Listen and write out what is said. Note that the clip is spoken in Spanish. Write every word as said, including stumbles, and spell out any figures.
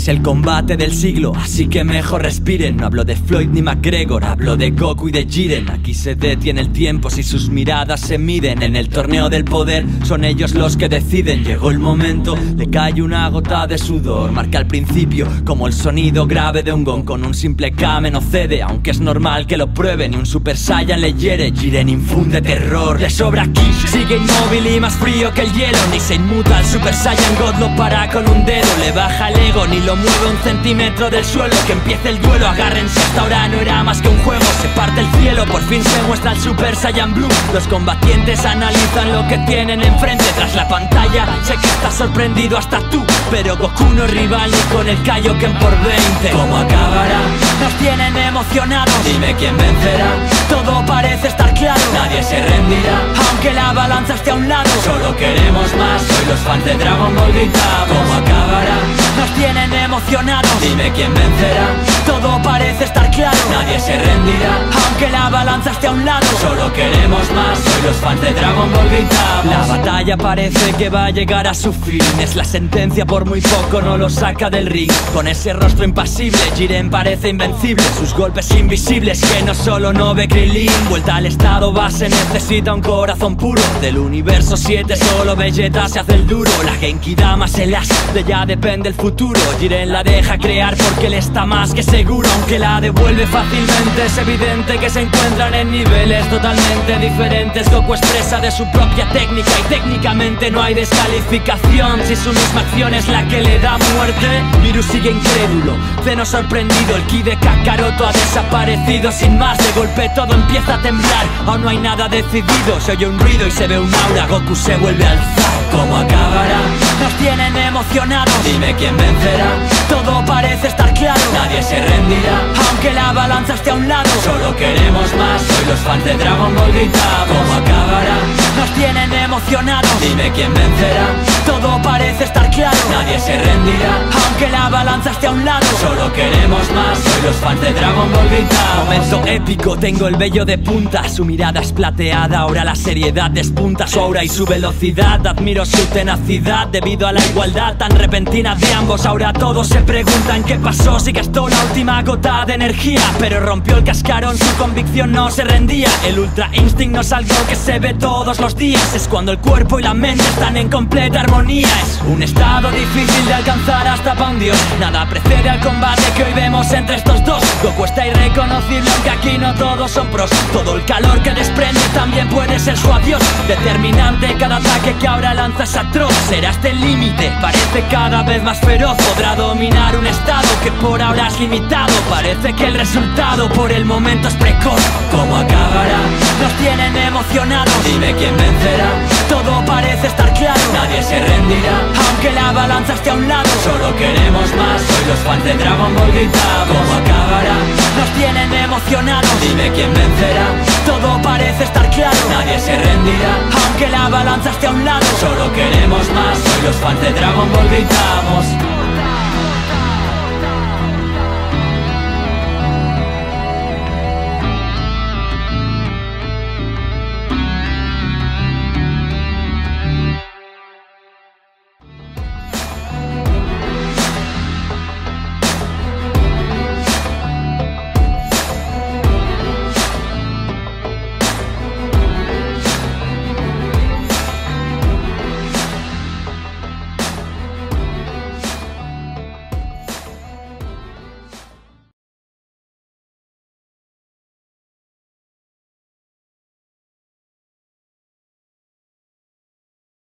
es el combate del siglo, así que mejor respiren. No hablo de Floyd ni McGregor, hablo de Goku y de Jiren. Aquí se detiene el tiempo si sus miradas se miden. En el torneo del poder son ellos los que deciden. Llegó el momento, le cae una gota de sudor. Marca al principio como el sonido grave de un gong. Con un simple Kame no cede, aunque es normal que lo pruebe. Ni un Super Saiyan le hiere, Jiren infunde terror. Le sobra ki, sigue inmóvil y más frío que el hielo. Ni se inmuta al Super Saiyan God, lo para con un dedo. Le baja el ego, ni lo mueve un centímetro del suelo. Que empiece el duelo, agárrense, hasta ahora no era más que un juego. Se parte el cielo, por fin se muestra el Super Saiyan Blue. Los combatientes analizan lo que tienen enfrente. Tras la pantalla, sé que estás sorprendido hasta tú, pero Goku no es rival ni con el Kaioken por veinte. ¿Cómo acabará? Nos tienen emocionados, dime quién vencerá. Todo parece estar claro, nadie se rendirá. Aunque la balanza esté a un lado, solo queremos más. Hoy los fans de Dragon Ball gritamos. ¿Cómo acabará? Nos tienen emocionados, dime quién vencerá. Todo parece estar claro, nadie se rendirá. Aunque la balanza esté a un lado, solo queremos más. Hoy los fans de Dragon Ball gritamos. La batalla parece que va a llegar a su fin. Es la sentencia, por muy poco no lo saca del ring. Con ese rostro impasible, Jiren parece invencible. Sus golpes invisibles que no solo no ve Krillin. Vuelta al estado base, necesita un corazón puro. Del universo siete solo Vegeta se hace el duro. La Genki Dama se las de ya depende el futuro. Jiren la deja crear porque él está más que seguro. Aunque la devuelve fácilmente, es evidente que se encuentran en niveles totalmente diferentes. Goku expresa de su propia técnica y técnicamente no hay descalificación. Si su misma acción es la que le da muerte, Virus sigue incrédulo, Zeno sorprendido. El ki de Kakaroto ha desaparecido sin más. De golpe todo empieza a temblar, aún no hay nada decidido. Se oye un ruido y se ve un aura, Goku se vuelve a alzar. ¿Cómo acabará? Nos tienen emocionados, dime quién vencerá. Todo parece estar claro, nadie se rendirá. Aunque la balanza esté a un lado, solo queremos más. Hoy los fans de Dragon Ball gritamos. ¿Cómo acabará? Nos tienen emocionados, dime quién vencerá. Todo parece estar claro, nadie se rendirá. Aunque la balanza esté a un lado, solo queremos más. Hoy los fans de Dragon Ball gritamos. Momento épico, tengo el vello de punta. Su mirada es plateada, ahora la seriedad despunta. Su aura y su velocidad, admiro su tenacidad. Debido a la igualdad tan repentina de ambos, ahora todos se preguntan qué pasó. Si gastó la última gota de energía, pero rompió el cascarón, su convicción no se rendía. El Ultra Instinct no es algo que se ve todos los días. Es cuando el cuerpo y la mente están en completa armonía. Es un estado difícil de alcanzar hasta pa' un dios. Nada precede al combate que hoy vemos entre estos dos. Goku está irreconocible, aunque aquí no todos son pros. Todo el calor que desprende también puede ser su adiós. Determinante cada ataque que ahora lanza es atroz. Será este el límite, parece cada vez más feroz. Podrá dominar un estado que por ahora es limitado. Parece que el resultado por el momento es precoz. ¿Cómo acabará? Nos tienen emocionados, dime quién vencerá. Todo parece estar claro, nadie se rendirá. Aunque la balanza esté a un lado, solo queremos más. Hoy los fans de Dragon Ball gritamos. ¿Cómo acabará? Nos tienen emocionados, dime quién vencerá. Todo parece estar claro, nadie se rendirá. Aunque la balanza esté a un lado, solo queremos más. Hoy los fans de Dragon Ball gritamos.